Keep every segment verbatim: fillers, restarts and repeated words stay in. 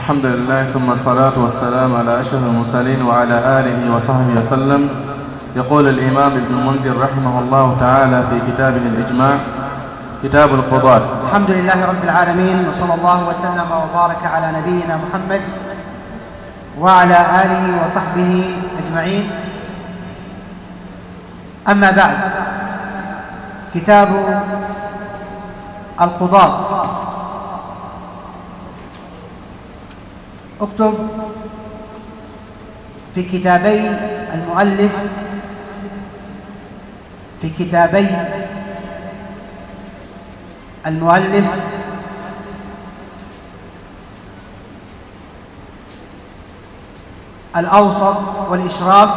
الحمد لله ثم الصلاة والسلام على أشرف المرسلين وعلى آله وصحبه وسلم. يقول الإمام ابن المنذر رحمه الله تعالى في كتابه الإجماع كتاب القضاة: الحمد لله رب العالمين، وصلى الله وسلم وبارك على نبينا محمد وعلى آله وصحبه أجمعين. أما بعد، كتاب القضاة. اكتب في كتابي المؤلف في كتابي المؤلف الأوسط والإشراف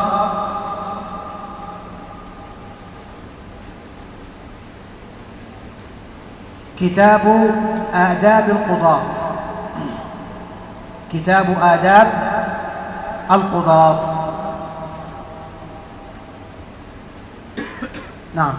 كتاب آداب القضاة. كتاب آداب القضاة. نعم.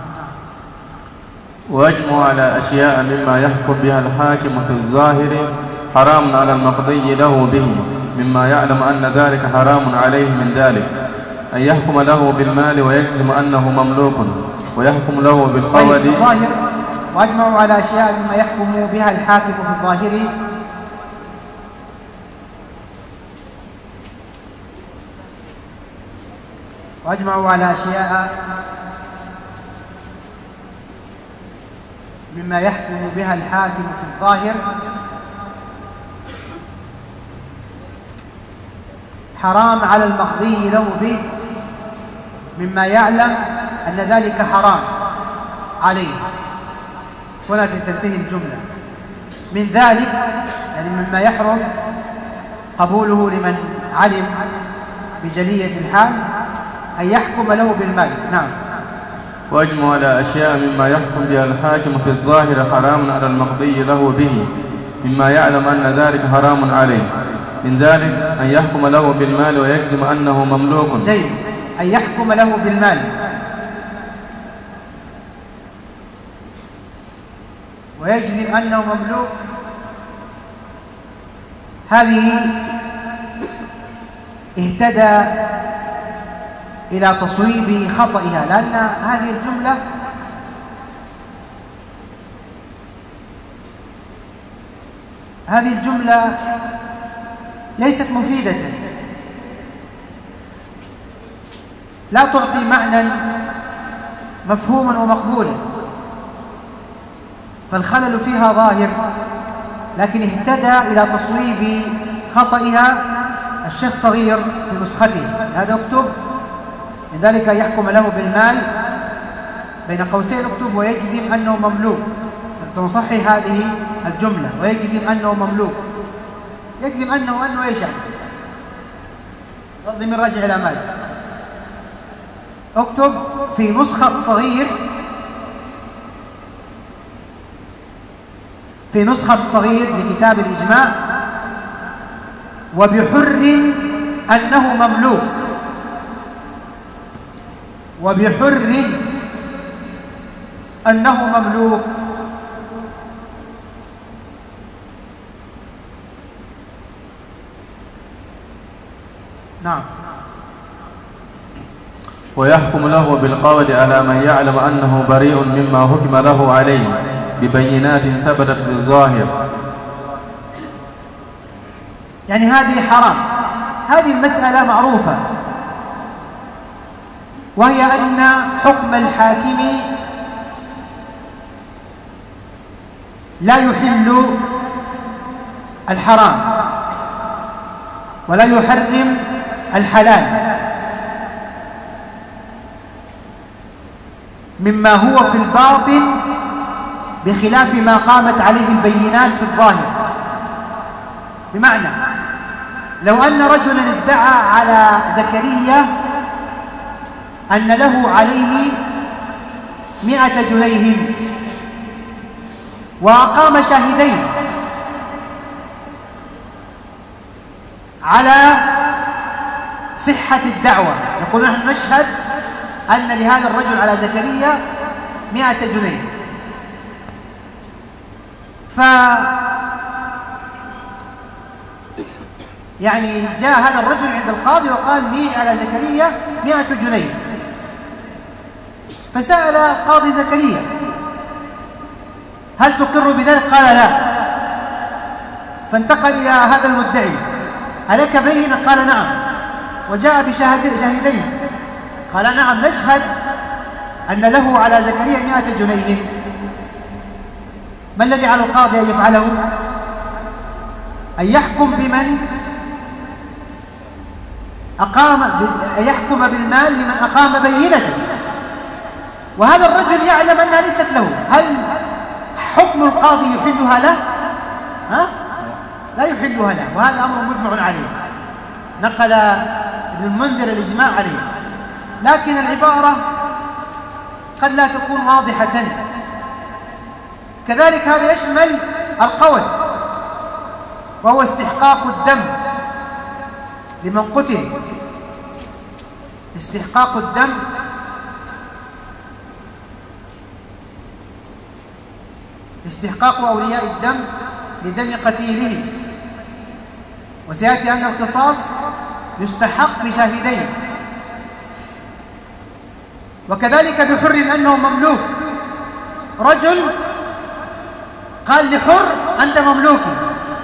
ويجمع على أشياء مما يحكم بها الحاكم في الظاهر حرام على المقضي له به، مما يعلم أن ذلك حرام عليه من ذلك أن يحكم له بالمال ويجزم أنه مملوك، ويحكم له بالقول. طيب، الظاهر. واجمعوا على أشياء مما يحكم بها الحاكم في الظاهر واجمعوا على أشياء مما يحكم بها الحاكم في الظاهر حرام على المقضي له به، مما يعلم أن ذلك حرام عليه. هنا تنتهي الجملة. من ذلك يعني مما يحرم قبوله لمن علم بجلية الحال أن يحكم له بالمال. نعم. واجمع على أشياء مما يحكم بها الحاكم في الظاهر حرام على المقضي له به، مما يعلم أن ذلك حرام عليه. من ذلك أن يحكم له بالمال ويجزم أنه مملوك. جيد. أن يحكم له بالمال ويجزم أنه مملوك، هذه اهتدى إلى تصويب خطئها، لأن هذه الجملة هذه الجملة ليست مفيدة، لا تعطي معنى مفهوما ومقبولا، فالخلل فيها ظاهر، لكن اهتدى إلى تصويب خطئها الشيخ صغير في نسخته. هذا اكتب من ذلك يحكم له بالمال، بين قوسين اكتب ويجزم أنه مملوك. سنصحح هذه الجملة: ويجزم أنه مملوك. يجزم أنه أنه إيش يعني؟ الضمير راجع إلى ماذا؟ اكتب في نسخة صغير في نسخة صغير لكتاب الإجماع: وبحر أنه مملوك. وبحر أنه مملوك. نعم. ويحكم له بالقول على من يعلم أنه بريء مما حكم له عليه ببينات ثبتت للظاهر. يعني هذه حرام. هذه المسألة معروفة، وهي أن حكم الحاكم لا يحل الحرام ولا يحرم الحلال، مما هو في الباطن بخلاف ما قامت عليه البينات في الظاهر. بمعنى لو أن رجلا ادعى على زكريا أن له عليه مئة جنيه وأقام شاهدين على صحة الدعوة، يقول نحن نشهد أن لهذا الرجل على زكريا مئة جنيه، يعني جاء هذا الرجل عند القاضي وقال لي على زكريا مئة جنيه، فسأل قاضي زكريا هل تقر بذلك؟ قال لا. فانتقل إلى هذا المدعي ألك بينة؟ قال نعم. وجاء بشاهدين قال نعم نشهد أن له على زكريا مئة جنيه. ما الذي على القاضي أن يفعله؟ أن يحكم بمن أقام أن يحكم بالمال لمن أقام بينته، وهذا الرجل يعلم أنها ليست له. هل حكم القاضي يحلها له؟ ها؟ لا يحلها له، وهذا أمر مجمع عليه، نقل ابن المنذر الإجماع عليه. لكن العبارة قد لا تكون واضحة. كذلك هذا يشمل القود، وهو استحقاق الدم لمن قتل. استحقاق الدم استحقاق أولياء الدم لدم قتيلهم، وسيأتي أن القصاص يستحق بشاهدين. وكذلك بحر أنه مملوك، رجل قال لحر أنت مملوكي،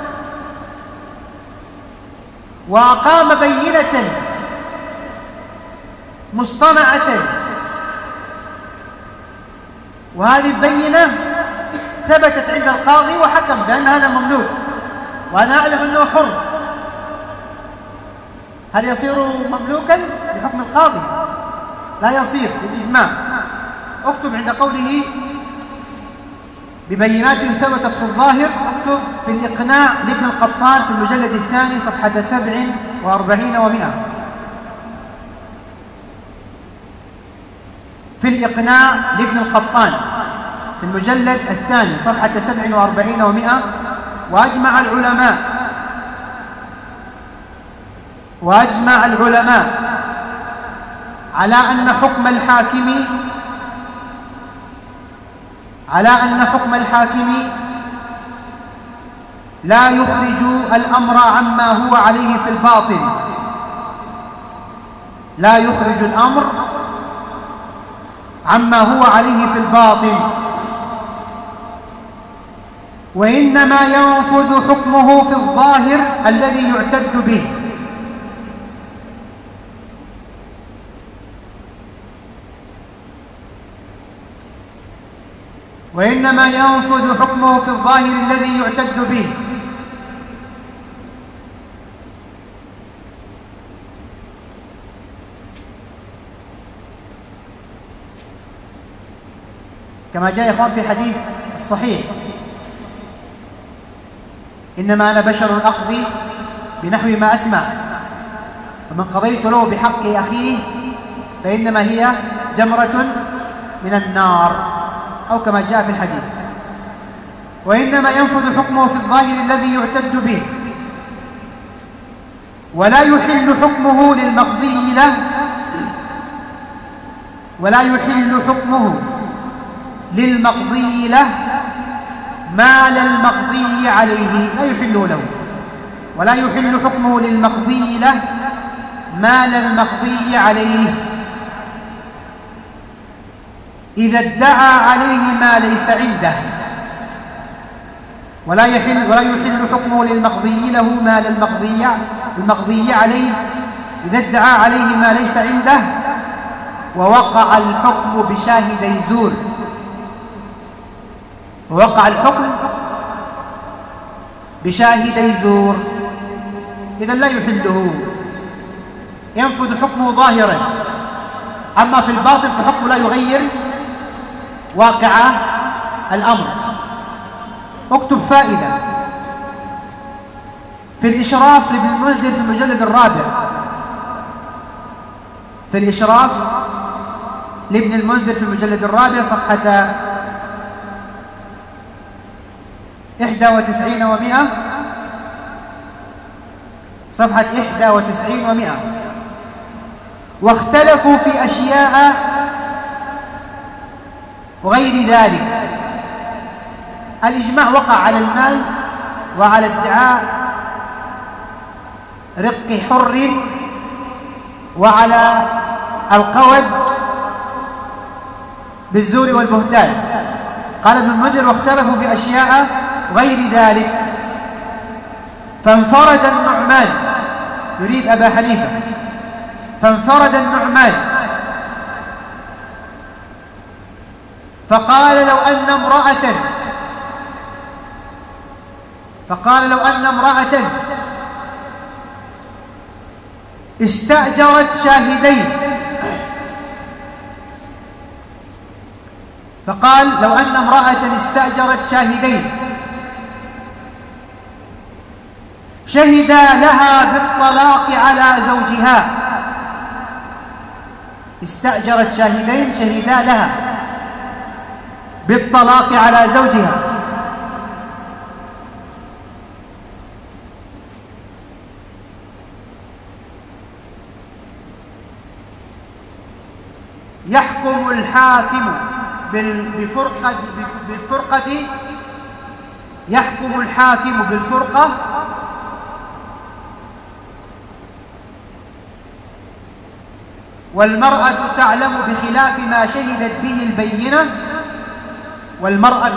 وأقام بينة مصطنعة، وهذه البينة ثبتت عند القاضي وحكم بأن هذا مملوك وأنا أعلم أنه حر، هل يصير مملوكا بحكم القاضي؟ لا يصير بالإجماع. اكتب عند قوله ببينات ثبتت في الظاهر، اكتب في الإقناع لابن القطان في المجلد الثاني صفحة سبع وأربعين ومئة. في الإقناع لابن القطان في المجلد الثاني صفحة سبع وأربعين ومئة. وأجمع العلماء وأجمع العلماء على أن حكم الحاكم على أن حكم الحاكم لا يخرج الأمر عما هو عليه في الباطن لا يخرج الأمر عما هو عليه في الباطن وإنما ينفذ حكمه في الظاهر الذي يعتد به. وإنما ينفذ حكمه في الظاهر الذي يعتد به. كما جاء يا إخوان في حديث الصحيح: إنما أنا بشر أقضي بنحو ما أسمع، فمن قضيت له بحق أخيه فإنما هي جمرة من النار، أو كما جاء في الحديث. وإنما ينفذ حكمه في الظاهر الذي يعتد به، ولا يحل حكمه للمقضي له ولا يحل حكمه للمقضي له مال المقضي عليه، لا يحل له ولا يحل حكمه للمقضي له مال المقضي عليه إذا ادعى عليه ما ليس عنده، ولا يحل ولا يحل حكمه للمقضي له مال المقضي المقضي عليه إذا ادعى عليه ما ليس عنده ووقع الحكم بشاهدي زور. ووقع الحكم بشاهدي زور، إذا لا يحله، ينفذ حكمه ظاهرا، أما في الباطن فحكمه لا يغير واقع الأمر. اكتب فائدة في الإشراف لابن المنذر في المجلد الرابع في الإشراف لابن المنذر في المجلد الرابع صفحة إحدى وتسعين ومئة صفحة إحدى وتسعين ومئة. واختلفوا في أشياء وغير ذلك. الإجماع وقع على المال وعلى ادعاء رق حر وعلى القود بالزور والبهتان. قال ابن المنذر: واختلفوا في أشياء غير ذلك. فانفرد النعمان، يريد أبا حنيفة، فانفرد النعمان فقال لو أن امرأة فقال لو أن امرأة استأجرت شاهدين فقال لو أن امرأة استأجرت شاهدين شهدا لها بالطلاق على زوجها. استأجرت شاهدين شهدا لها بالطلاق على زوجها. يحكم الحاكم بالفرقة بالفرقة يحكم الحاكم بالفرقة والمرأة تعلم بخلاف ما شهدت به البينة والمرأة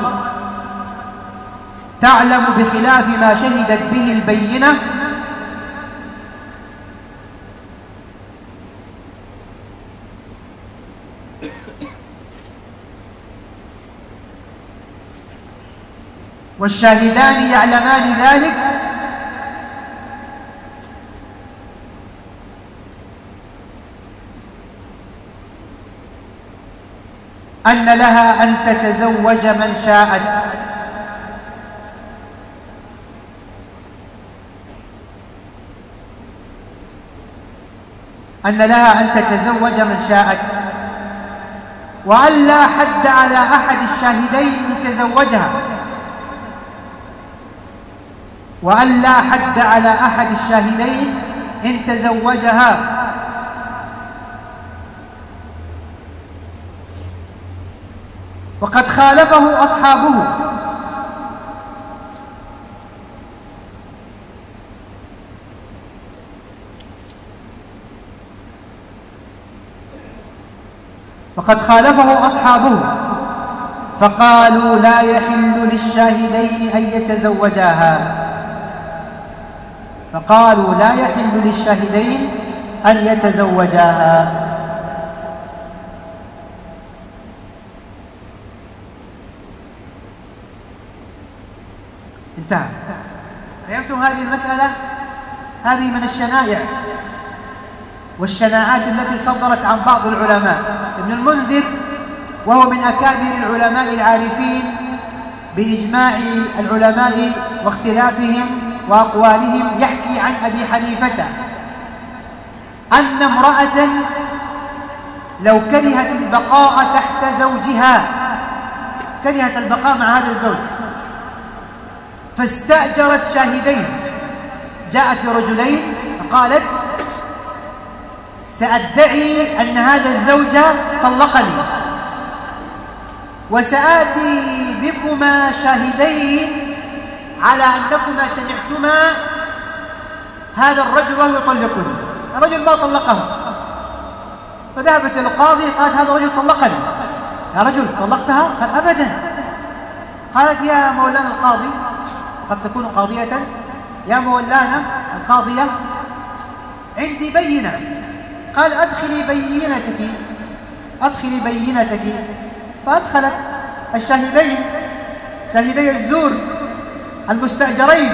تعلم بخلاف ما شهدت به البينة والشاهدان يعلمان ذلك أن لها أن تتزوج من شاءت أن لها أن تتزوج من شاءت وأن لا حد على أحد الشاهدين إن تزوجها وأن لا حد على أحد الشاهدين إن تزوجها. وقد خالفه أصحابه وقد خالفه أصحابه فقالوا لا يحل للشاهدين أن يتزوجاها فقالوا لا يحل للشاهدين أن يتزوجاها. انتهى. فهمتم هذه المسألة؟ هذه من الشنائع والشناعات التي صدرت عن بعض العلماء. ابن المنذر وهو من أكابر العلماء العارفين بإجماع العلماء واختلافهم وأقوالهم يحكي عن أبي حنيفة أن امرأة لو كرهت البقاء تحت زوجها كرهت البقاء مع هذا الزوج فاستأجرت شاهدين جاءت لرجلين فقالت سأدعي أن هذا الزوج طلقني وسآتي بكما شاهدين على أنكما سمعتما هذا الرجل وهو يطلقني. الرجل ما طلقه فذهبت القاضي قالت هذا الرجل طلقني. يا رجل طلقتها؟ قال أبدا. قالت يا مولانا القاضي قد تكون قاضية يا مولانا القاضية عندي بينة. قال أدخلي بينتك أدخلي بينتك فأدخلت الشاهدين شاهدي الزور المستأجرين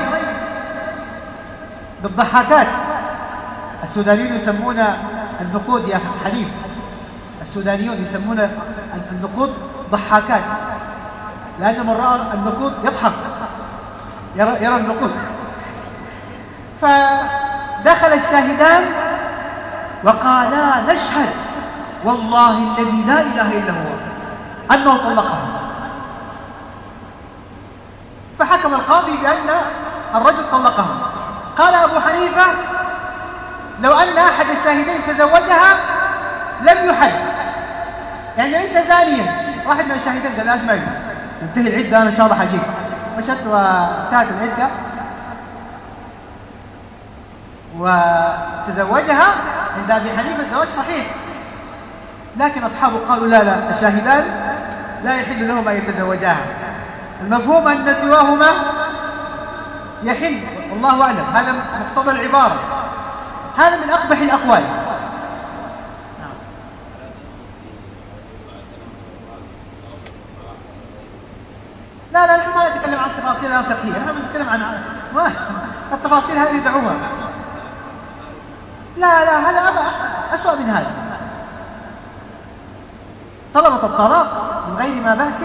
بالضحاكات. السودانيون يسمون النقود يا حنيف السودانيون يسمون النقود ضحاكات لأن من رأى النقود يضحك يرى, يرى النقود. فدخل الشاهدان وقالا نشهد والله الذي لا إله إلا هو أنه طلقها. فحكم القاضي بأن الرجل طلقها. قال أبو حنيفة لو أن أحد الشاهدين تزوجها لم يحد يعني ليس زانيا. واحد من الشاهدين قال أسمعي انتهي العدة أنا إن شاء الله حجيب. مشت وانتهت العدة وتزوجها، عند أبي حنيفة الزواج صحيح، لكن أصحابه قالوا لا لا، الشاهدان لا يحل لهما أن يتزوجاها، المفهوم أن سواهما يحل، والله أعلم، هذا مقتضى العبارة، هذا من أقبح الأقوال. لا لا، نحن ما نتكلم عن تفاصيل الفقهية، نحن نتكلم عن ما التفاصيل هذه دعوها. لا لا، هذا أسوأ من هذا. طلبت الطلاق من غير ما بأس،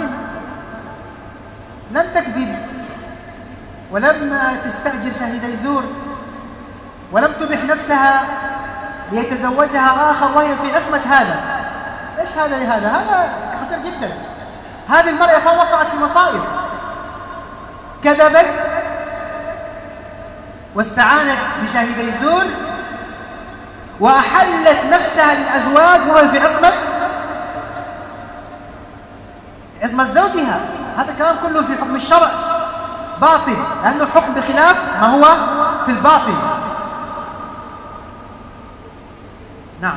لم تكذب ولم تستأجر شاهدي زور ولم تبح نفسها ليتزوجها آخر وهي في عصمة هذا. إيش هذا لهذا؟ هذا خطير جدا. هذه المرأة وقعت في مصائب، كذبت واستعانت بشاهدي زور وأحلت نفسها للأزواج وهي في عصمة عصمة زوجها. هذا الكلام كله في حكم الشرع باطل، لأنه حكم بخلاف ما هو في الباطل. نعم.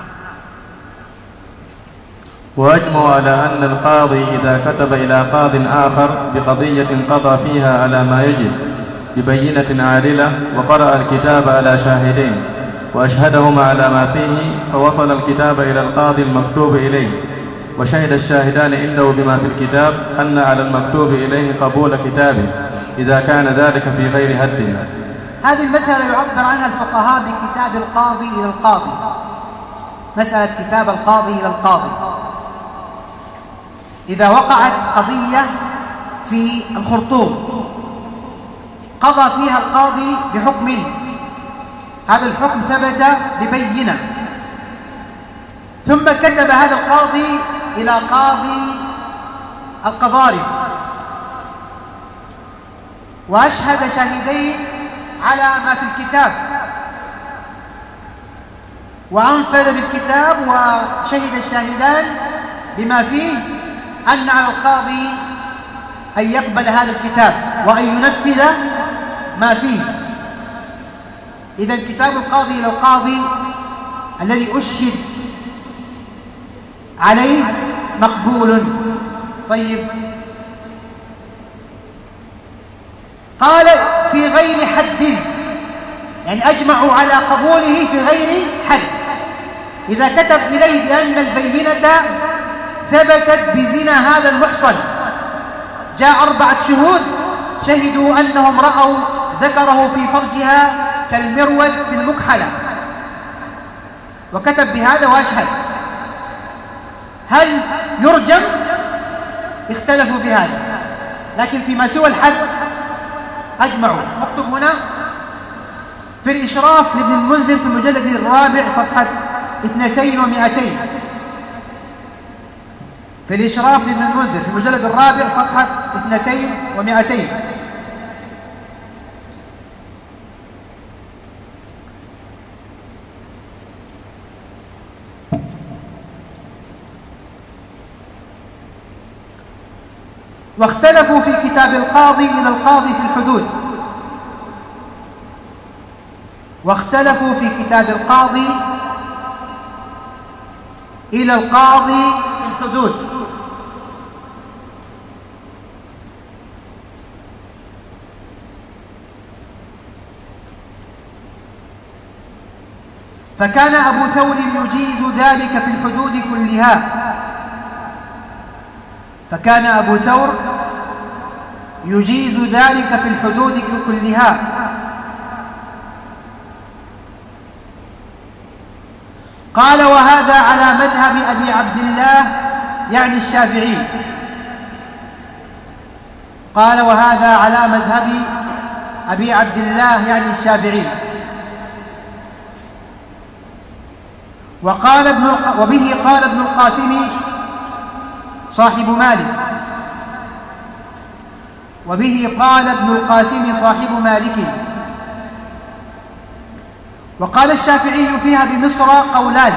وأجمعوا على أن القاضي إذا كتب إلى قاض آخر بقضية قضى فيها على ما يجب ببينة عادلة، وقرأ الكتاب على شاهدين وأشهدهما على ما فيه، فوصل الكتاب إلى القاضي المكتوب إليه، وشهد الشاهدان عنده بما في الكتاب، أن على المكتوب إليه قبول كتابه إذا كان ذلك في غير هد. هذه المسألة يعبر عنها الفقهاء بكتاب القاضي إلى القاضي، مسألة كتاب القاضي إلى القاضي. إذا وقعت قضية في الخرطوم قضى فيها القاضي بحكم، هذا الحكم ثبت ببينة، ثم كتب هذا القاضي إلى قاضي القضارف وأشهد شاهدين على ما في الكتاب وأنفذ بالكتاب وشهد الشاهدان بما فيه، أن على القاضي أن يقبل هذا الكتاب وأن ينفذ ما فيه. إذن كتاب القاضي إلى القاضي الذي أشهد عليه مقبول. طيب، قال في غير حد، يعني أجمعوا على قبوله في غير حد. إذا كتب إليه بأن البينة ثبتت بزنا هذا المحصن، جاء أربعة شهود شهدوا أنهم رأوا ذكره في فرجها كالمرود في المكحلة، وكتب بهذا وأشهد، هل يرجم؟ اختلفوا في هذا، لكن فيما سوى الحد أجمعوا. مكتوب هنا في الإشراف لابن المنذر في المجلد الرابع صفحة اثنتين ومئتين، في الإشراف لابن المنذر في المجلد الرابع صفحة اثنتين ومئتين. واختلفوا في كتاب القاضي إلى القاضي في الحدود، واختلفوا في كتاب القاضي إلى القاضي في الحدود. فكان أبو ثور يجيز ذلك في الحدود كلها، فكان أبو ثور يجيز ذلك في الحدود كلها. قال وهذا على مذهب أبي عبد الله يعني الشافعي، قال وهذا على مذهب أبي عبد الله يعني الشافعي. وقال ابن الق... وبه قال ابن القاسم صاحب مالك، وبه قال ابن القاسم صاحب مالك. وقال الشافعي فيها بمصر قولان،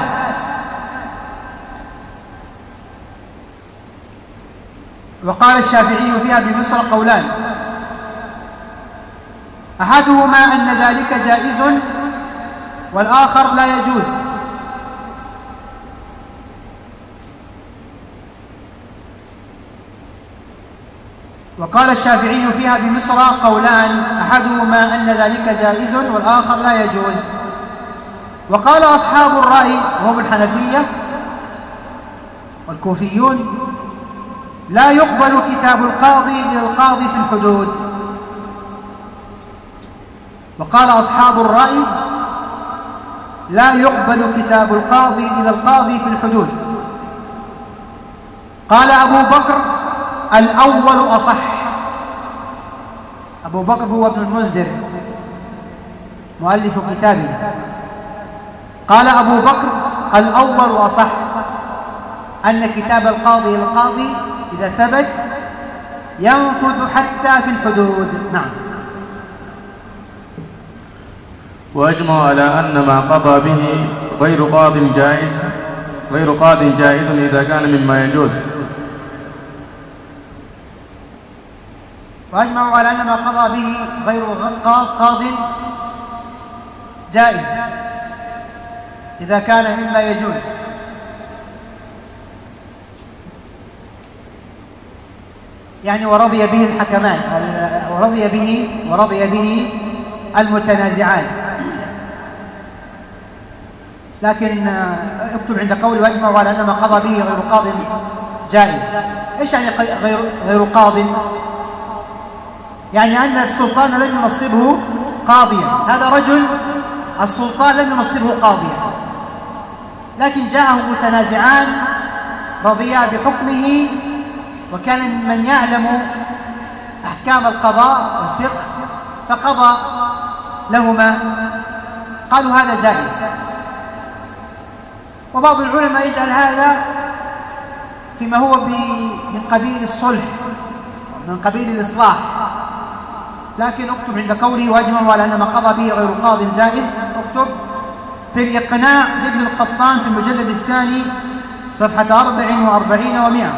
وقال الشافعي فيها بمصر قولان، أحدهما أن ذلك جائز والآخر لا يجوز. وقال الشافعي فيها بمصر قولان، أحدهما أن ذلك جائز والآخر لا يجوز. وقال أصحاب الرأي وهم الحنفية والكوفيون لا يقبل كتاب القاضي إلى القاضي في الحدود. وقال أصحاب الرأي لا يقبل كتاب القاضي إلى القاضي في الحدود. قال أبو بكر الأول أصح. أبو بكر هو ابن المنذر مؤلف كتابنا. قال أبو بكر الأول أصح، أن كتاب القاضي إلى القاضي إذا ثبت ينفذ حتى في الحدود. نعم. وأجمعوا على أن ما قضى به غير قاض جائز غير قاض جائز إذا كان مما يجوز. وأجمعوا على أن ما قضى به غير قاض جائز إذا كان مما يجوز. يعني ورضي به الحكمان، ورضي به ورضي به المتنازعان. لكن اكتب عند قولي واجمعوا على أن ما قضى به غير قاض جائز. ايش يعني غير غير قاض؟ يعني أن السلطان لم ينصبه قاضيا. هذا رجل السلطان لم ينصبه قاضيا، لكن جاءه متنازعان رضيا بحكمه، وكان ممن يعلم أحكام القضاء والفقه، فقضى لهما، قالوا هذا جائز. وبعض العلماء يجعل هذا فيما هو من قبيل الصلح، من قبيل الإصلاح. لكن اكتب عند قوله واجمعوا على أن ما قضى به غير قاض جائز، اكتب في الإقناع لابن القطان في المجلد الثاني صفحة أربع وأربعين ومئة.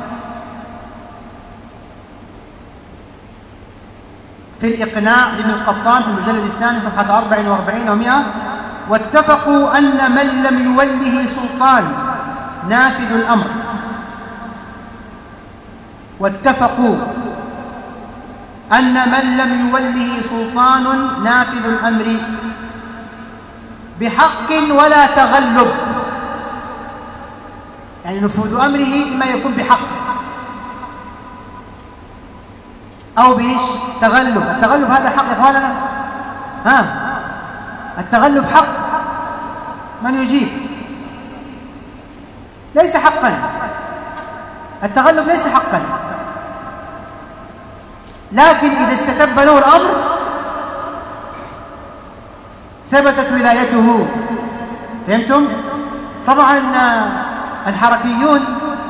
في الإقناع لابن القطان في المجلد الثاني صفحة أربع وأربعين ومئة. واتفقوا أن من لم يوله سلطان نافذ الأمر. واتفقوا أن من لم يوله سلطان نافذ الأمر بحق ولا تغلب. يعني نفوذ أمره إما يكون بحق أو بإيش؟ تغلب. التغلب هذا حق يا إخواننا؟ ها، التغلب حق؟ من يجيب؟ ليس حقا. التغلب ليس حقا، لكن إذا استتب له الأمر ثبتت ولايته. فهمتم؟ طبعا الحركيون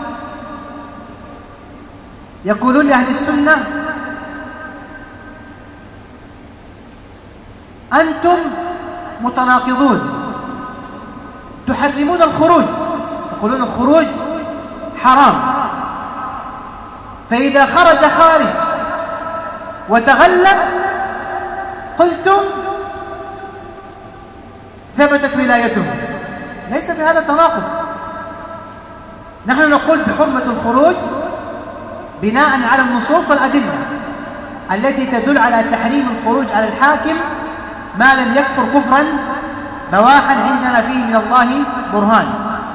يقولون لأهل السنة أنتم متناقضون، تحرمون الخروج، يقولون الخروج حرام، فإذا خرج خارج وتغلب قلتم ثبتت ولايته. ليس في هذا تناقض. نحن نقول بحرمة الخروج بناء على النصوص والأدلة التي تدل على تحريم الخروج على الحاكم ما لم يكفر كفرا بواحا عندنا فيه من الله برهان،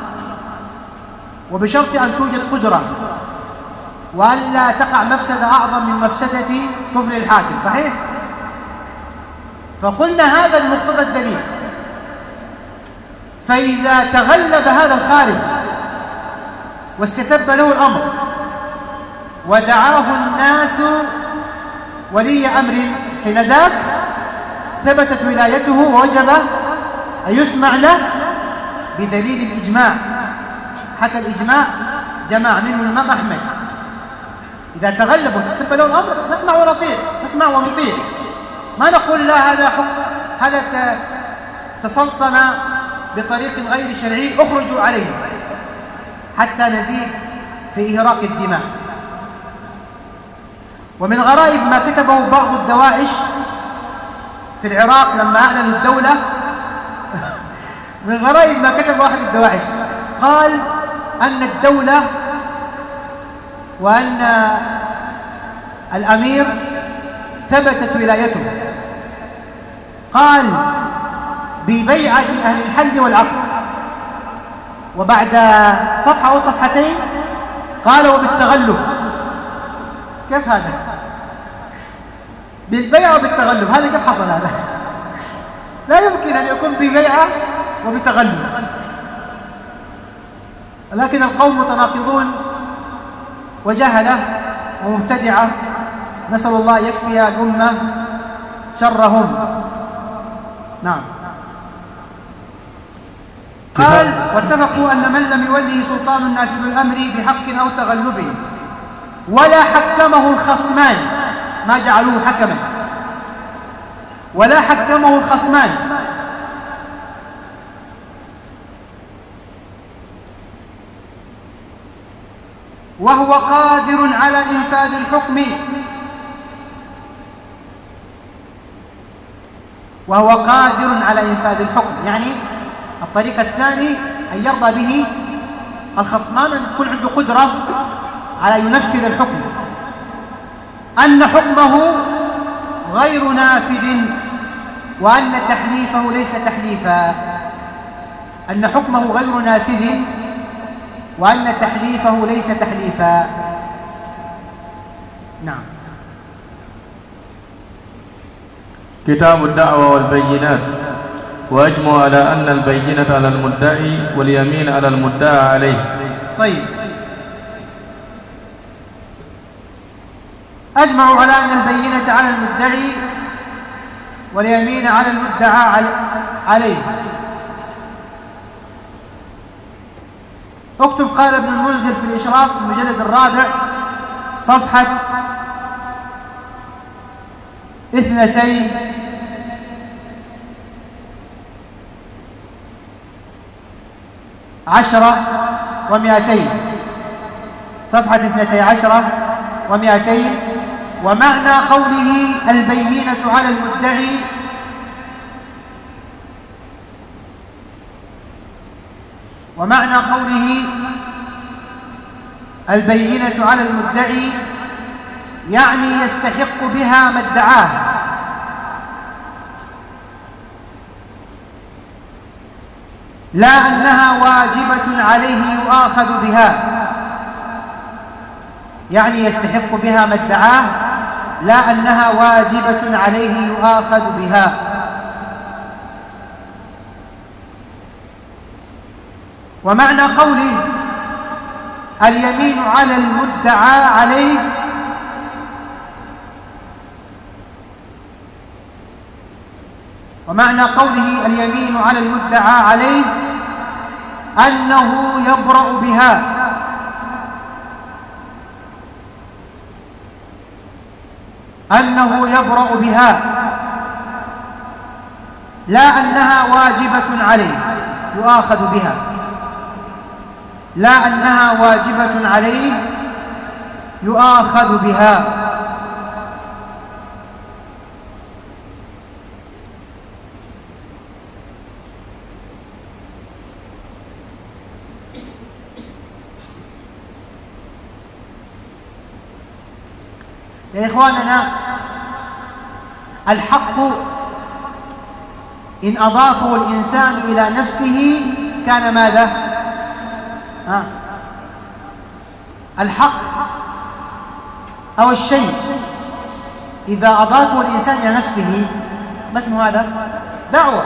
وبشرط أن توجد قدرة وألا تقع مفسدة أعظم من مفسدة كفر الحاكم. صحيح؟ فقلنا هذا المقتضى الدليل. فإذا تغلب هذا الخارج واستتب له الأمر ودعاه الناس ولي أمر حين ذاك ثبتت ولايته، ووجب أن يسمع له بدليل الإجماع. حتى الإجماع جماعة منهم الإمام أحمد، إذا تغلب واستتب له الأمر نسمع ونطيع، نسمع ونطيع، ما نقول لا هذا حكم، هذا تسلطن بطريق غير شرعي اخرجوا عليه، حتى نزيد في إهراق الدماء. ومن غرائب ما كتبه بعض الدواعش في العراق لما أعلنوا الدولة من غرائب ما كتب واحد الدواعش، قال أن الدولة وأن الأمير ثبتت ولايته، قال ببيعة أهل الحل والعقد، وبعد صفحة أو صفحتين قال وبالتغلب. كيف هذا؟ بالبيعة وبالتغلب، هذا كيف حصل هذا؟ لا يمكن أن يكون ببيعة وبتغلب. لكن القوم متناقضون وجهلة ومبتدعة، نسأل الله يكفي الأمة شرهم. نعم. قال واتفقوا أن من لم يوله سلطان نافذ الأمر بحق أو تغلب ولا حكمه الخصمان، ما جعلوه حكما، ولا حكمه الخصمان وهو قادر على إنفاذ الحكم، وهو قادر على إنفاذ الحكم، يعني الطريق الثاني أن يرضى به الخصمان، أن تكون عنده قدرة على ينفذ الحكم، أن حكمه غير نافذ وأن تحليفه ليس تحليفا، أن حكمه غير نافذ وأن تحليفه ليس تحليفا. نعم. كتاب الدعوة والبينات. وأجمعوا على أن البينة على المدعي واليمين على المدعى عليه. طيب، أجمعوا على أن البينة على المدعي واليمين على المدعى عليه. اكتب قال ابن المنذر في الإشراف في المجلد الرابع صفحة اثنتين عشرة ومئتين، صفحة اثنتي عشرة ومئتين. ومعنى قوله البينة على المدعي ومعنى قوله البينة على المدعي يعني يستحق بها ما ادعاه، لا أنها واجبة عليه يؤاخذ بها، يعني يستحق بها ما ادعاه لا أنها واجبة عليه يؤاخذ بها. ومعنى قوله اليمين على المدعى عليه ومعنى قوله اليمين على المدعى عليه أنه يبرأ بها، أنه يبرأ بها لا أنها واجبة عليه يؤاخذ بها، لا أنها واجبة عليه يؤاخذ بها. يا إخواننا، الحق إن أضافه الإنسان إلى نفسه كان ماذا؟ ها؟ الحق أو الشيء إذا أضافه الإنسان إلى نفسه ما اسمه هذا؟ دعوة.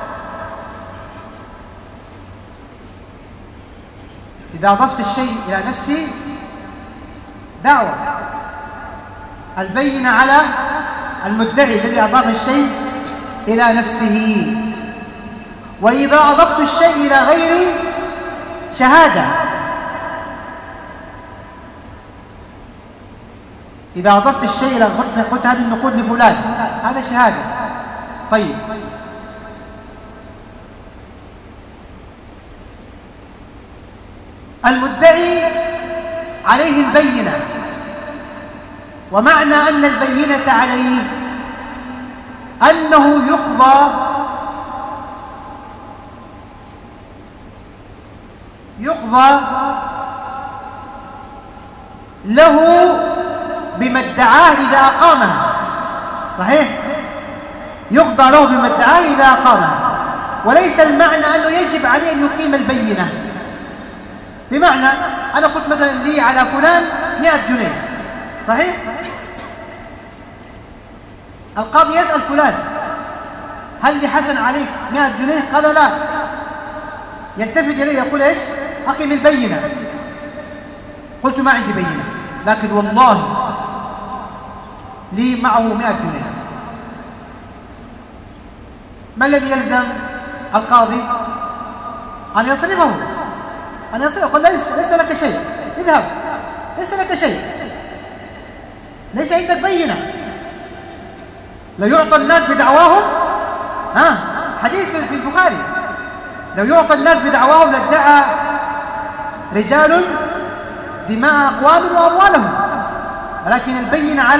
إذا أضفت الشيء إلى نفسي دعوة. البينة على المدعي الذي أضاف الشيء إلى نفسه، وإذا أضفت الشيء إلى غيري شهادة. إذا أضفت الشيء إلى قلت, قلت هذه النقود لفلان، هذا شهادة. طيب، المدعي عليه البينة، ومعنى أن البينة عليه أنه يقضى يقضى له بما ادعاه إذا أقامها. صحيح؟ يقضى له بما ادعاه إذا أقامها، وليس المعنى أنه يجب عليه أن يقيم البينة. بمعنى أنا قلت مثلا لي على فلان مئة جنيه، صحيح؟ القاضي يسأل فلان هل لحسن عليك مئة جنيه؟ قال لا. يلتفت إليه يقول إيش؟ أقم البينة. قلت ما عندي بينة، لكن والله لي معه مئة جنيه. ما الذي يلزم القاضي؟ أن يصرفه، أن يصرفه. يقول ليس, ليس لك شيء، اذهب، ليس لك شيء، ليس عندك بينة. لو يعطى الناس بدعواهم، ها حديث في البخاري، لو يعطى الناس بدعواهم لادعى رجال دماء أقوام وأموالهم، ولكن البينة على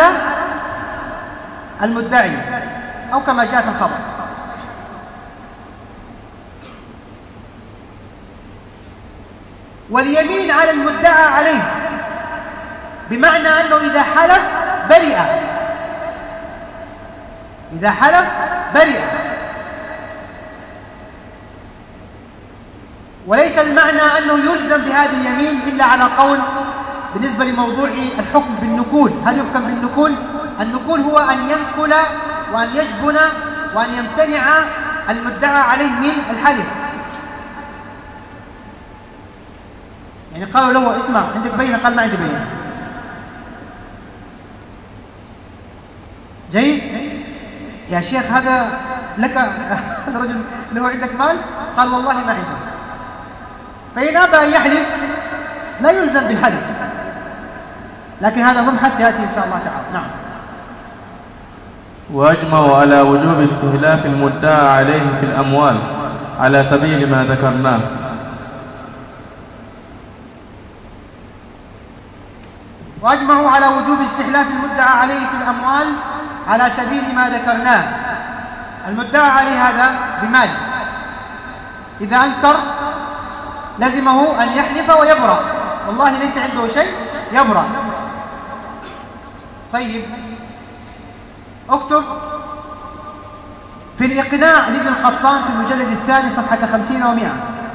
المدعي، أو كما جاء في الخبر. واليمين على المدعى عليه، بمعنى أنه إذا حلف برئ، إذا حلف برئ. وليس المعنى أنه يلزم بهذه اليمين إلا على قول بالنسبة لموضوع الحكم بالنكول. هل يحكم بالنكول؟ النكول هو أن ينكل وأن يجبن وأن يمتنع المدعى عليه من الحلف. يعني قالوا له اسمع عندك بينة، قال ما عندي بينة. جيد يا شيخ، هذا لك، هذا رجل له عندك مال؟ قال والله ما عنده. فإن أبى أن يحلف لا يلزم بالحلف، لكن هذا مبحث يأتي إن شاء الله تعالى. نعم. وأجمعوا على وجوب استهلاك المدعى عليه في الأموال على سبيل ما ذكرناه. وأجمعوا على وجوب استحلاف المدعى عليه في الأموال على سبيل ما ذكرناه. المدعى عليه هذا بمال، إذا أنكر لزمه أن يحلف ويبرأ، والله ليس عنده شيء، يبرأ. طيب اكتب في الإقناع لابن القطان في المجلد الثاني صفحة خمسين ومئة.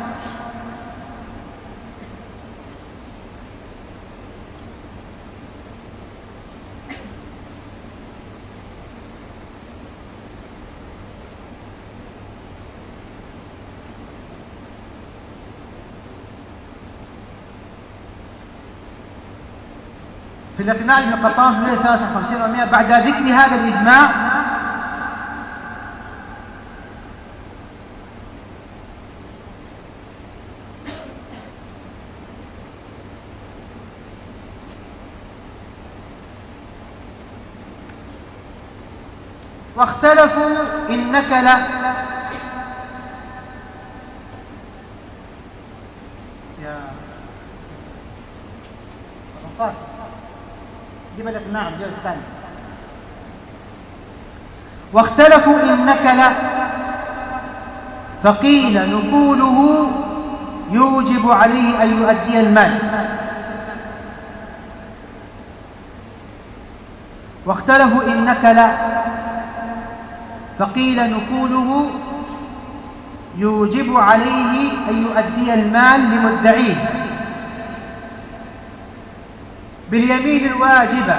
في الإقناع لابن القطان في المجلد الثاني صفحة خمسين ومئة، بعد ذكر هذا الإجماع واختلفوا إن نكل يا غفار جيب الإقناع الجزء الثاني. واختلفوا إن نكل فقيل نكوله يوجب عليه أن يؤدي المال، واختلفوا إن نكل فقيل نكوله يوجب عليه أن يؤدي المال لمدعيه باليمين الواجبة.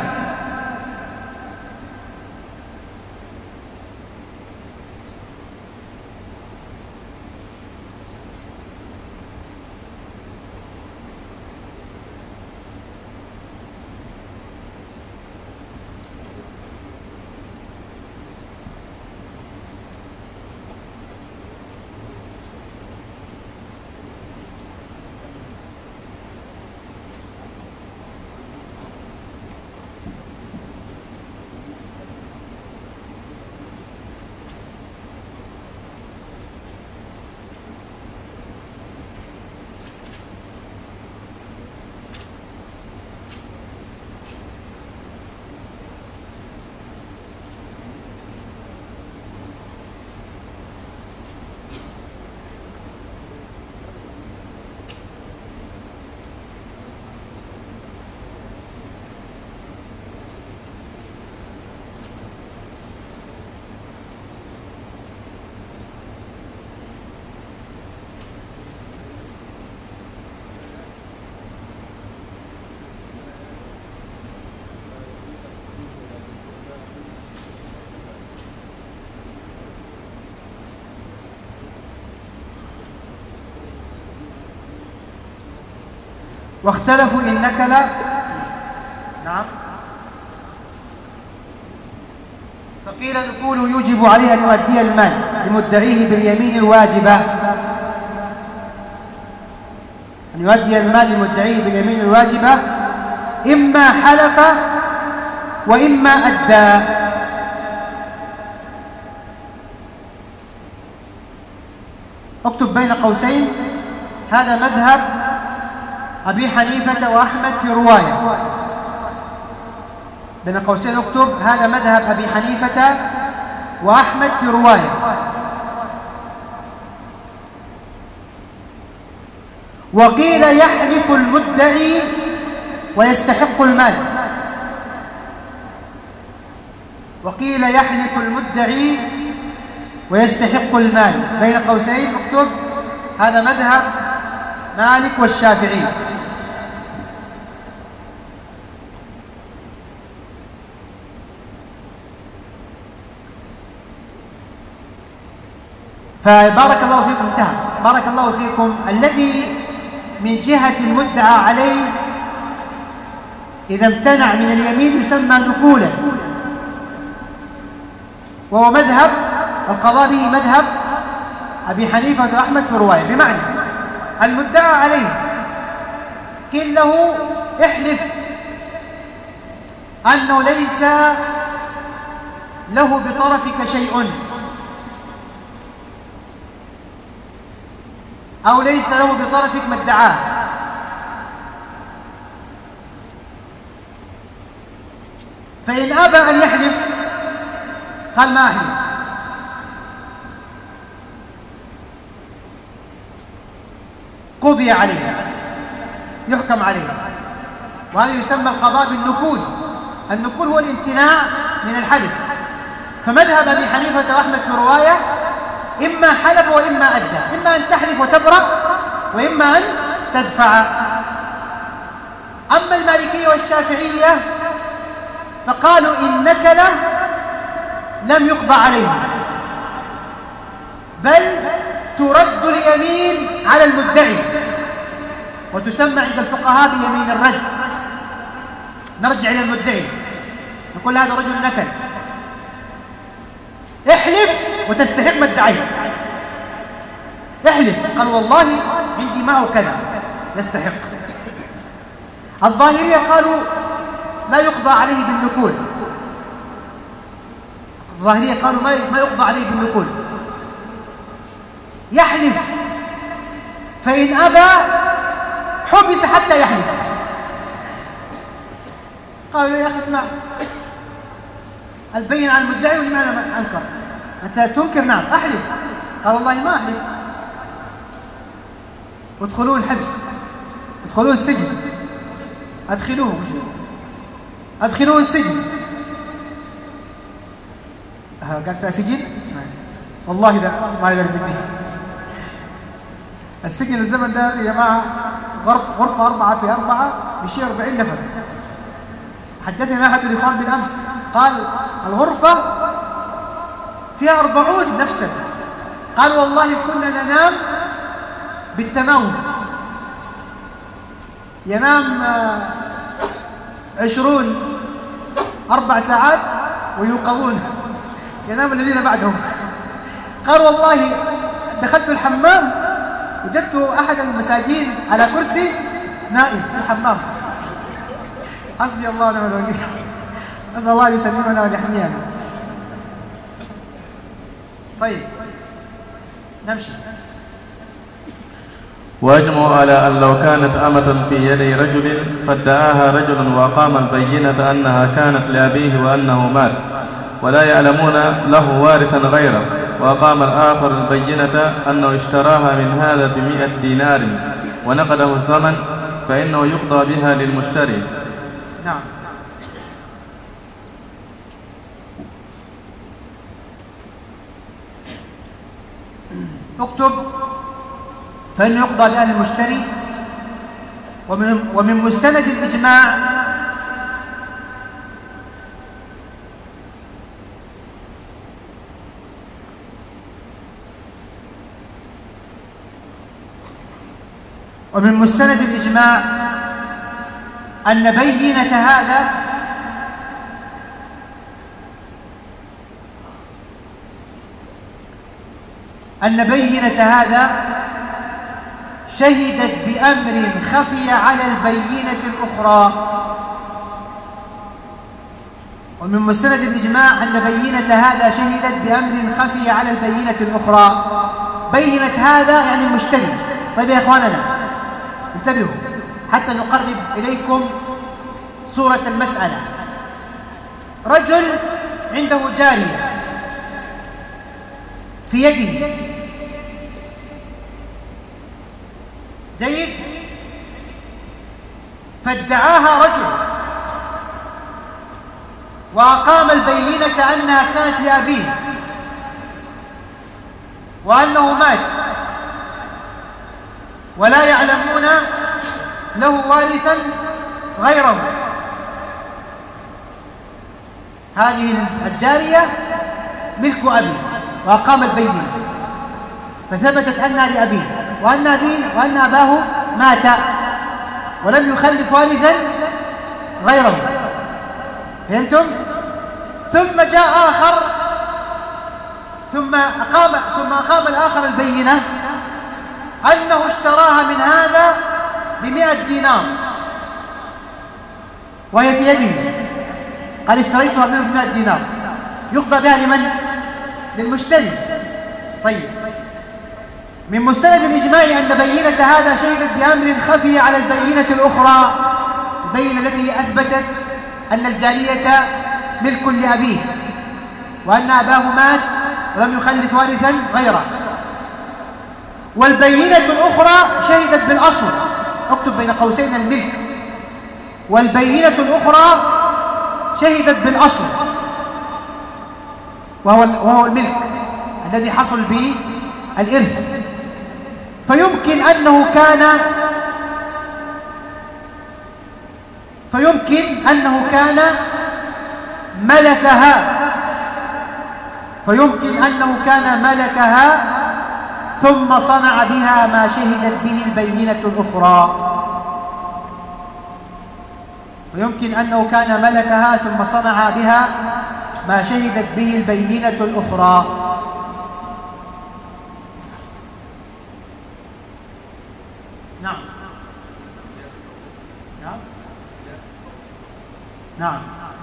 واختلفوا إن نكل. نعم. فقيل نقول يوجب عليه أن يؤدي المال لمدعيه باليمين الواجبة، أن يؤدي المال لمدعيه باليمين الواجبة، إما حلف وإما أدى. اكتب بين قوسين هذا مذهب أبي حنيفة وأحمد في رواية. بين قوسين اكتب هذا مذهب أبي حنيفة وأحمد في رواية. وقيل يحلف المدعي ويستحق المال، وقيل يحلف المدعي ويستحق المال. بين قوسين اكتب هذا مذهب مالك والشافعي. فبارك الله فيكم، انتهى. بارك الله فيكم. الذي من جهة المدعى عليه إذا امتنع من اليمين يسمى نكولا، وهو مذهب القضاء به مذهب أبي حنيفة وأحمد في رواية. بمعنى المدعى عليه قيل له احلف أنه ليس له بطرفك شيء، أو ليس له بطرفك ما ادعاه، فإن أبى أن يحلف قال ما أحلف، قضي عليه، يحكم عليه. وهذا يسمى القضاء بالنكول. النكول هو الامتناع من الحلف. فمذهب أبي حنيفة وأحمد في رواية إما حلف وإما أدى، إما أن تحلف وتبرأ وإما أن تدفع. أما المالكية والشافعية فقالوا إن نكل لم يقضى عليه، بل ترد اليمين على المدعي، وتسمى عند الفقهاء بيمين الرد. نرجع إلى المدعي نقول هذا رجل نكل، احلف وتستحق ما ادعيه. احلف، قال والله عندي معه كذا، يستحق. الظاهرية قالوا لا يقضى عليه بالنكول. الظاهرية قالوا ما يقضى عليه بالنكول، يحلف، فإن أبى حبس حتى يحلف. قالوا يا أخي اسمع، البين على المدعي وجمعنا أنكر، أنت تنكر؟ نعم أحلف. قال والله ما أحلف. ادخلوه الحبس، ادخلوه السجن، أدخلوه أدخلوه السجن. قال فيها سجن؟ والله ذا ما يدري مني. السجن الزمن ده يا جماعة غرف غرفة أربعة في أربعة بشيء أربعين نفر. حدثنا أحد الإخوان بالأمس قال الغرفة فيها أربعون نفسا. قال والله كنا ننام بالتناوب، ينام عشرون أربع ساعات ويوقظون، ينام الذين بعدهم. قال والله دخلت الحمام وجدت أحد المساجين على كرسي نائم في الحمام. حسبي الله ونعم الوكيل، نسأل الله يسلمنا ويحمينا. طيب نمشي. وأجمعوا على أن لو كانت أمة في يدي رجل فادعاها رجل وأقام البينة أنها كانت لأبيه وأنه مات ولا يعلمون له وارثا غيره، وأقام الآخر البينة أنه اشتراها من هذا بمئة دينار ونقده الثمن، فإنه يقضى بها للمشتري. نعم. اكتب فإنه يقضى بها للمشتري. ومن, ومن مستند الإجماع ومن مستند الإجماع أن بينة هذا أن بينة هذا شهدت بأمر خفي على البينة الأخرى. ومن مستند الإجماع أن بينة هذا شهدت بأمر خفي على البينة الأخرى. بينة هذا يعني المشتري. طيب يا إخواننا انتبهوا حتى نقرب إليكم صورة المسألة. رجل عنده جارية في يده، جيد، فادعاها رجل وأقام البينة أنها كانت لأبيه وأنه مات ولا يعلمون له وارثا غيره. هذه الجارية ملك أبيه وأقام البينة فثبتت أنها لأبيه وأن أبيه وأن أباه مات ولم يخلف وارثا غيره. فهمتم؟ ثم جاء آخر ثم أقام ثم أقام الآخر البينة أنه اشتراها من هذا بمئة دينار وهي في يده، قال اشتريتها منه بمئة دينار، يقضى بها لمن؟ للمشتري. طيب، من مستند الإجماع أن بينة هذا شهدت بأمر خفي على البينة الأخرى، البينة التي أثبتت أن الجارية ملك لأبيه وأن أباه مات ولم يخلف وارثا غيره. والبينة الأخرى شهدت بالأصل، اكتب بين قوسين الملك. والبينة الأخرى شهدت بالأصل وهو وهو الملك الذي حصل به الإرث. فيمكن أنه كان فيمكن أنه كان ملكها فيمكن أنه كان ملكها ثم صنع بها ما شهدت به البينة الأخرى. ويمكن أنه كان ملكها ثم صنع بها ما شهدت به البينة الأخرى. نعم نعم نعم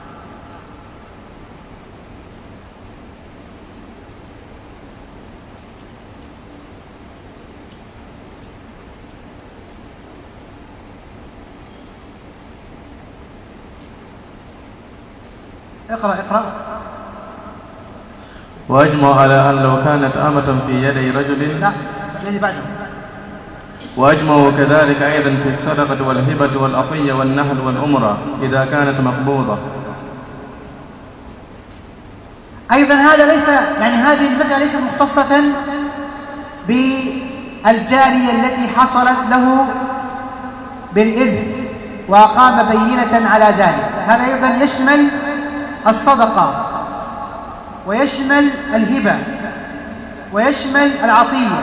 اقرأ اقرأ. وأجمع على أن لو كانت أمة في يدي رجل. لا الذي بعده. وأجمعوا كذلك أيضا في الصدقة والهبة والعطية والنهل والأمرة إذا كانت مقبوضة. أيضا هذا ليس يعني هذه المسألة ليست مختصة بالجارية التي حصلت له بالإرث وأقام بينة على ذلك، هذا أيضا يشمل الصدقة ويشمل الهبة ويشمل العطية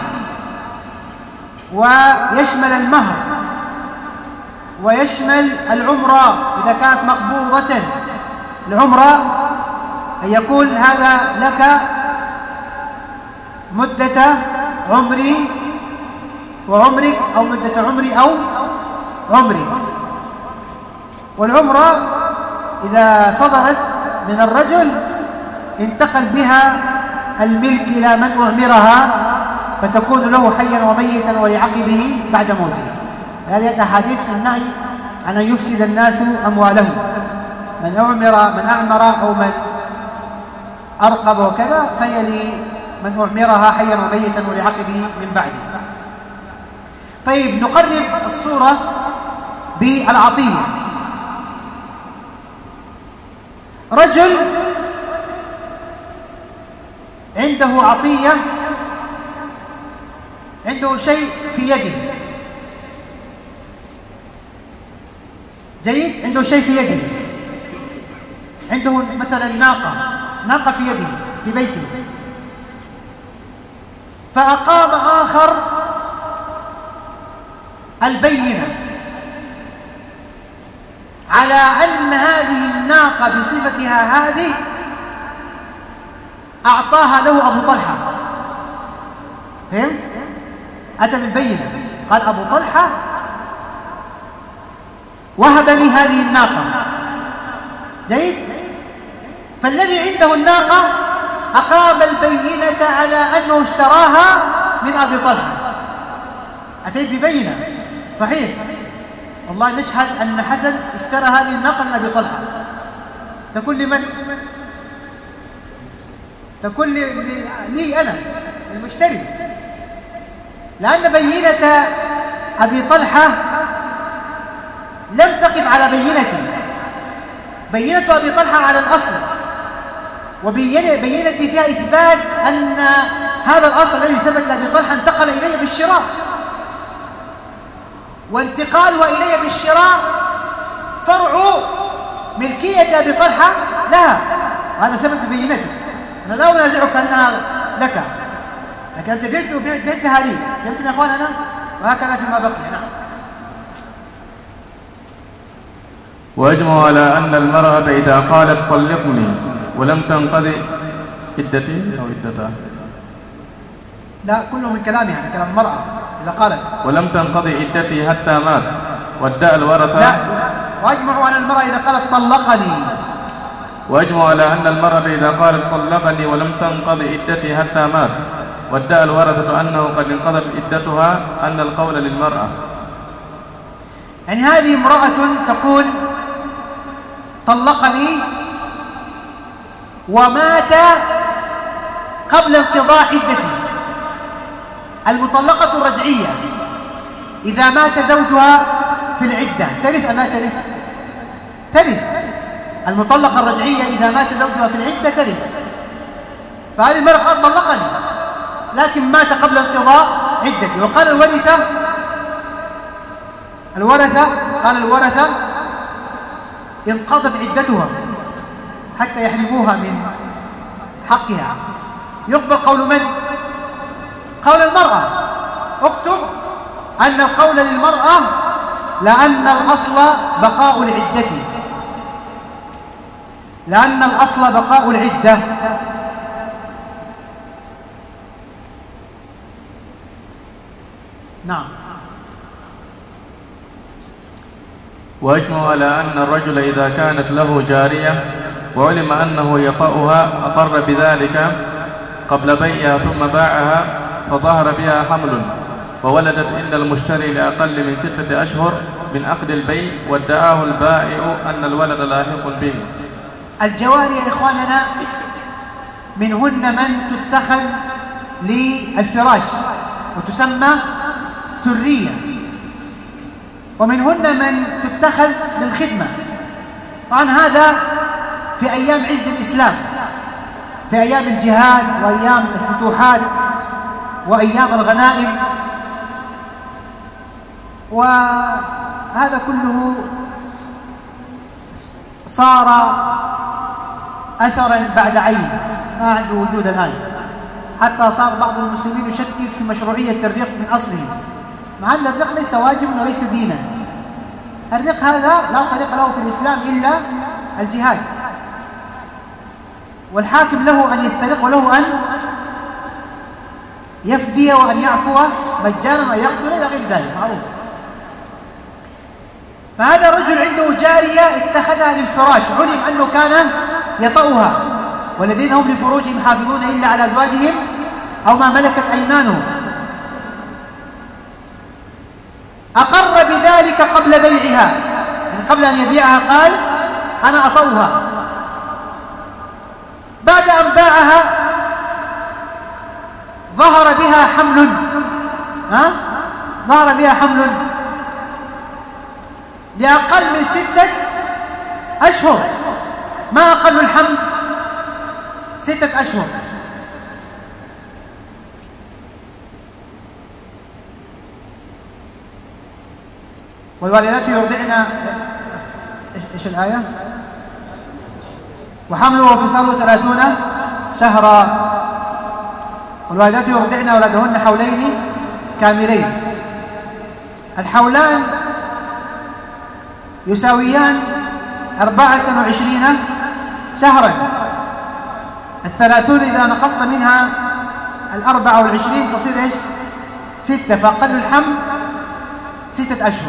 ويشمل المهر ويشمل العمرة إذا كانت مقبوضة. العمرة أن يقول هذا لك مدة عمري وعمرك أو مدة عمري أو عمرك. والعمرة إذا صدرت من الرجل انتقل بها الملك إلى من أعمرها فتكون له حيا وميتا ولعقبه بعد موته. هذه أحاديث في النهي عن أن يفسد الناس أموالهم، من أعمر من أعمر أو من أرقب وكذا فهي لمن أعمرها حيا وميتا ولعقبه من بعده. طيب، نقرب الصورة بالعطية. رجل عنده عطية، عنده شيء في يده، جيد، عنده شيء في يده، عنده مثلا ناقة ناقة في يده في بيته، فأقام آخر البينة على أن هذه الناقة بصفتها هذه أعطاها له أبو طلحة. فهمت؟ أتى بالبينة، قال أبو طلحة وهبني هذه الناقة. جيد؟ فالذي عنده الناقة أقام البينة على أنه اشتراها من أبي طلحة. أتيت ببينة صحيح، والله نشهد أن حسن اشترى هذه الناقة من أبي طلحة. تقول لمن؟ تقول لي, لي أنا المشتري، لأن بينة أبي طلحة لم تقف على بينتي. بينة أبي طلحة على الأصل، وبينتي فيها إثبات أن هذا الأصل الذي ثبت لأبي طلحة انتقل إلي بالشراء، وانتقاله إلي بالشراء فرع ملكية أبي طلحة لها، وهذا ثبت ببينتي. أنا لا أنازعك أنها لك، لكن أنت بعت بعتها لي. فهمتم يا أخوان؟ أنا وهكذا فيما بقي. نعم. وأجمعوا على أن المرأة إذا قالت طلقني ولم تنقضي عدتي أو عدتها، لا كله من كلامها، من كلام المرأة. إذا قالت ولم تنقضي عدتي حتى مات وادعى الورثة. لا، وأجمعوا على المرأة إذا قالت طلقني. وأجمعوا على أن المرأة إذا قالت طلقني ولم تنقضي عدتي حتى مات وادعى الورثة أنه قد انقضت عدتها أن القول للمرأة. يعني هذه امرأة تقول طلقني ومات قبل انقضاء عدتي. المطلقة الرجعية إذا مات زوجها في العدة ترث أم لا ترث؟ ترث. المطلقة الرجعية إذا مات زوجها في العدة ترث. فهذه المرأة قال طلقني لكن مات قبل انقضاء عدتي. وقال الورثة الورثة قال الورثة انقضت عدتها حتى يحرموها من حقها. يقبل قول من؟ قول المرأة. اكتب أن القول للمرأة لأن الأصل بقاء العدة، لأن الأصل بقاء العدة. نعم. وأجمعوا على أن الرجل إذا كانت له جارية وعلم أنه يطأها أقر بذلك قبل بيعها ثم باعها فظهر بها حمل وولدت عند المشتري لأقل من ستة أشهر من عقد البيع وادعاه البائع أن الولد لاحق به. الجواري يا إخواننا منهن من تتخذ للفراش وتسمى سرية، ومنهن من تتخذ للخدمة. طبعا هذا في أيام عز الإسلام، في أيام الجهاد وأيام الفتوحات وأيام الغنائم، وهذا كله صار أثرا بعد عين ما عنده وجود الآن، حتى صار بعض المسلمين يشكك في مشروعية الرق من أصله، مع أن الرق ليس واجب وليس دينا. الرق هذا لا طريق له في الإسلام إلا الجهاد، والحاكم له أن يسترق وله أن يفدي وأن يعفو مجانا ويقتل إلى غير ذلك معروف. فهذا الرجل عنده جارية اتخذها للفراش، علم أنه كان يطأها، والذين هم لفروجهم حافظون إلا على أزواجهم أو ما ملكت أيمانهم. أقر بذلك قبل بيعها، يعني قبل أن يبيعها قال أنا أطأها. بعد أن باعها ظهر بها حمل، ها؟ ظهر بها حمل لأقل من ستة أشهر. ما أقل الحمل؟ ستة أشهر. والوالدات يرضعن، إيش الآية؟ وحمله وفصاله ثلاثون شهرا. والوالدات يرضعن أولادهن حولين كاملين. الحولان يساويان أربعة وعشرين شهرا. الثلاثون إذا نقصت منها الأربعة والعشرين تصير إيش؟ ستة، فأقل الحمل ستة أشهر.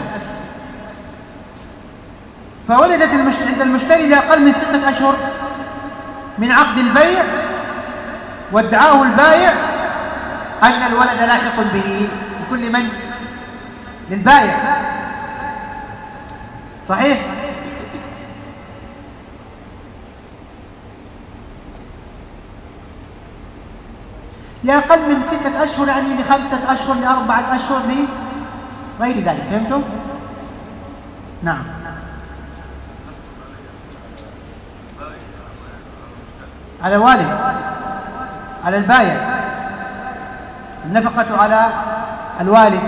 فولدت المشت... عند المشتري لأقل من ستة أشهر من عقد البيع، وادعاه البائع أن الولد لاحق به لكل من؟ للبائع، صحيح؟ لأقل من ستة أشهر، يعني لخمسة أشهر، لأربعة أشهر، لغير ذلك. فهمتم؟ نعم. على الوالد، على البائع، النفقة على الوالد.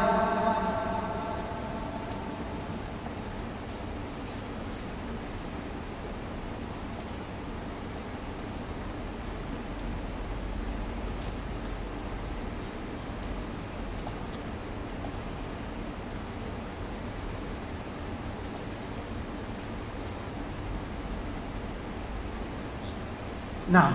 نعم.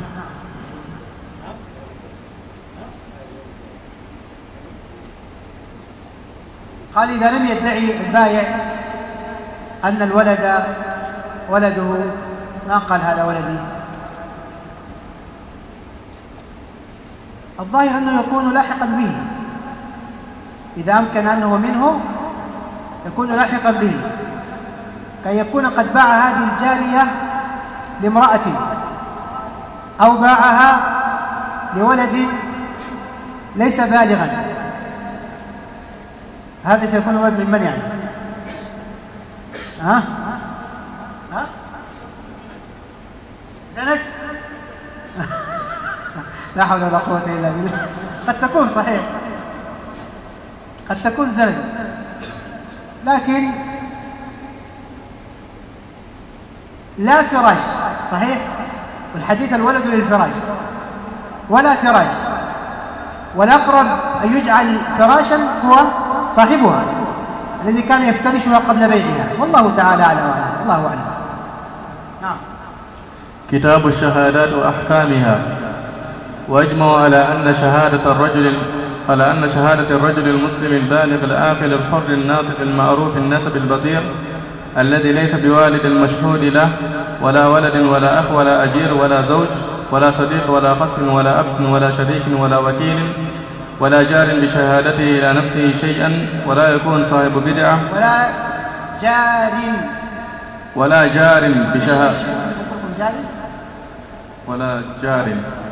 قال إذا لم يدعي البائع أن الولد ولده، ما قال هذا ولدي، الظاهر أنه يكون لاحقا به، إذا أمكن أنه منه يكون لاحقا به، كي يكون قد باع هذه الجارية لامرأة أو باعها لولد ليس بالغا، هذا سيكون ولد من من يعني؟ ها؟ ها؟ زنت؟ لا حول ولا قوة إلا بالله. قد تكون صحيح، قد تكون زنت، لكن لا فراش، صحيح؟ والحديث الولد للفراش، ولا فراش، والأقرب أن يجعل فراشا هو صاحبها الذي كان يفترشها قبل بيعها، والله تعالى أعلم وأعلم. الله أعلم. نعم. كتاب الشهادات وأحكامها. وأجمعوا على أن شهادة الرجل على أن شهادة الرجل المسلم البالغ العاقل الحر الناطق المعروف النسب البصير الذي ليس بوالد المشهود له ولا ولد ولا أخ ولا أجير ولا زوج ولا صديق ولا خصم ولا أب ولا شريك ولا وكيل ولا جار بشهادته إلى نفسه شيئا ولا يكون صاحب بدعة ولا جار ولا جار بشهادة ولا جار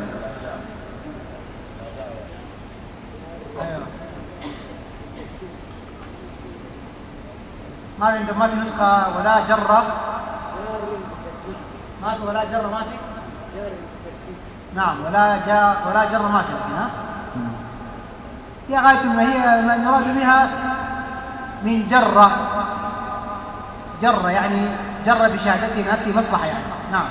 ما عندهم، ما في نسخة ولا جرة، ما في ولا جرة، ما في. نعم، ولا جاء ولا جرة ما في، لكن ها هي غاية ما هي ما المراد بها من جرة، جرة يعني جرة بشهادته نفسه مصلحة يعني. نعم.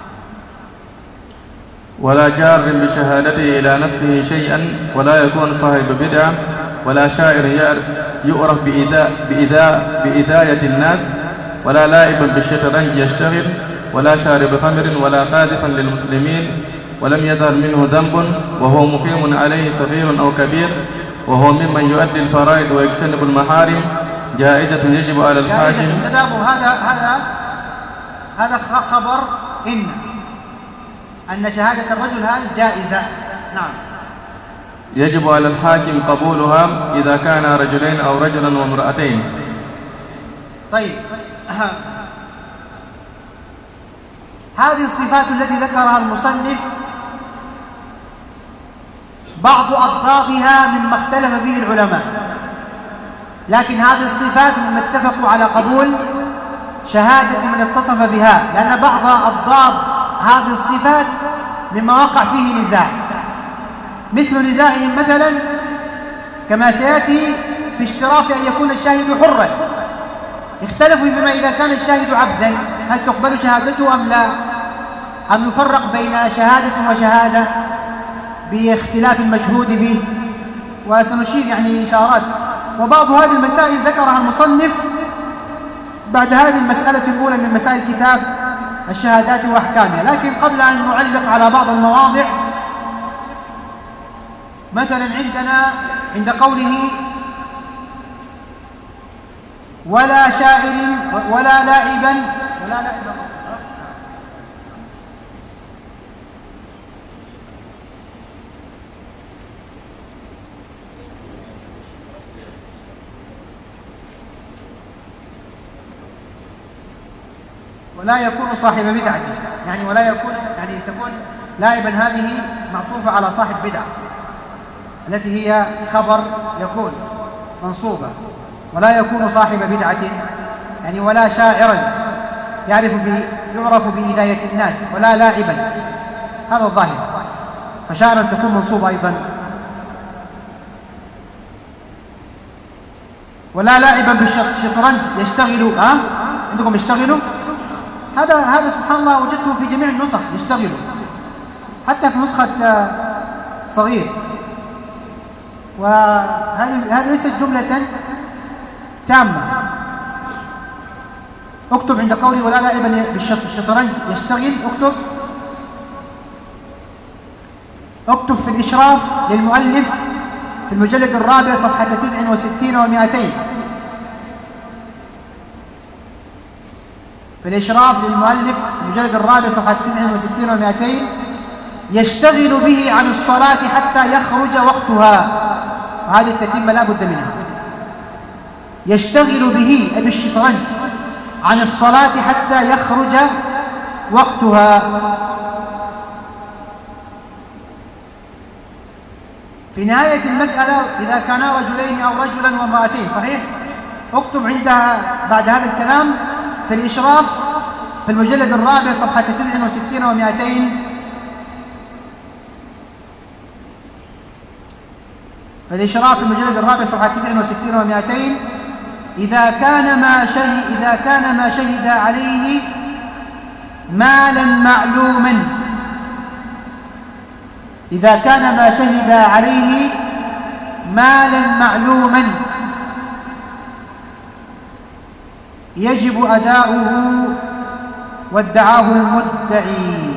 ولا جار بشهادته إلى نفسه شيئا ولا يكون صاحب بدعة ولا شاعر يعرف بإذا بإذا بإذاية الناس ولا لائبا بالشطرنج يشتغل ولا شارب خمر ولا قاذفا للمسلمين ولم يظهر منه ذنب وهو مقيم عليه صغير أو كبير وهو ممن يؤدي الفرائض ويجتنب المحارم جائزة يجب على الحاكم. هذا هذا هذا خبر إن أن شهادة الرجل هذه جائزة. نعم. يجب على الحاكم قبولها إذا كان رجلين أو رجلا وامرأتين. طيب، هذه الصفات التي ذكرها المصنف بعض أضدادها مما اختلف فيه العلماء، لكن هذه الصفات مما اتفقوا على قبول شهادة من اتصف بها، لأن بعض أضداد هذه الصفات مما وقع فيه نزاع، مثل نزاعهم مثلا كما سيأتي في اشتراط أن يكون الشاهد حرا. اختلفوا فيما إذا كان الشاهد عبدا هل تقبل شهادته أم لا، أم يفرق بين شهادة وشهادة باختلاف المشهود به، وسنشير يعني إشارات. وبعض هذه المسائل ذكرها المصنف بعد هذه المسألة الأولى من مسائل كتاب الشهادات وأحكامها. لكن قبل أن نعلق على بعض المواضع، مثلا عندنا عند قوله ولا شاعر ولا لاعبا ولا لاعبا ولا يكون صاحب بدعة، يعني ولا يكون يعني تكون لاعبا هذه معطوفة على صاحب بدعة التي هي خبر يكون منصوبة. ولا يكون صاحب بدعة يعني ولا شاعرا يعرف يعرف بهداية الناس، ولا لاعبا، هذا الظاهر، فشاعرا تكون منصوبة أيضا. ولا لاعبا بالشطرنج يشتغل، ها عندكم يشتغلوا، هذا هذا سبحان الله وجدته في جميع النسخ يشتغلوا، حتى في نسخة صغير. وهذه هذه ليست جملة تامة. اكتب عند قولي ولا لاعبا بالشطرنج يشتغل، اكتب اكتب في الإشراف للمؤلف في المجلد الرابع صفحة تسع وستين ومائتين، في الإشراف للمؤلف في المجلد الرابع صفحة تسع وستين ومائتين: يشتغل به عن الصلاة حتى يخرج وقتها. وهذه التتمة لا بد منها. يشتغل به أي بالشطرنج عن الصلاة حتى يخرج وقتها. في نهاية المسألة إذا كانا رجلين أو رجلا وامرأتين، صحيح؟ اكتب عندها بعد هذا الكلام في الإشراف في المجلد الرابع صفحة تسع وستين ومائتين: في الإشراف في المجلد الرابع صفحة تسع وستين ومائتين: إذا كان ما شهد إذا كان ما شهد عليه مالا معلوما إذا كان ما شهد عليه مالا معلوما يجب أداؤه وادعاه المدعي.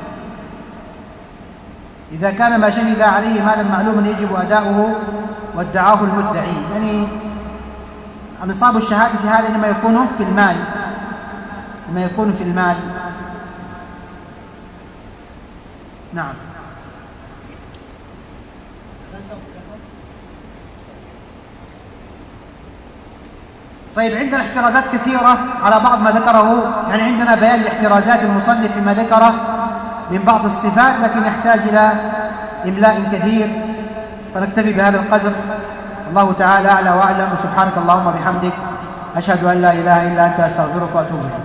إذا كان ما شهد عليه مالا معلوما يجب أداؤه وادعاه المدعي، يعني نصاب الشهادة هذا إنما يكون في المال، إنما يكون في المال. نعم. طيب، عندنا احترازات كثيرة على بعض ما ذكره، يعني عندنا بيان لاحترازات المصنف فيما ذكره من بعض الصفات، لكن يحتاج إلى إملاء كثير، فنكتفي بهذا القدر. الله تعالى أعلى وأعلم، وسبحانك اللهم وبحمدك أشهد أن لا إله إلا أنت أستغفرك وأتوب إليك.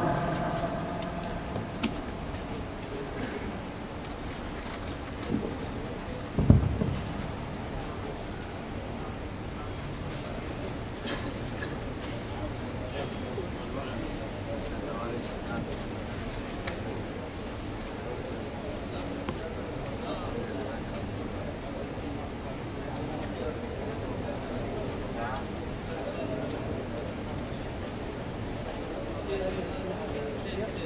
Yes.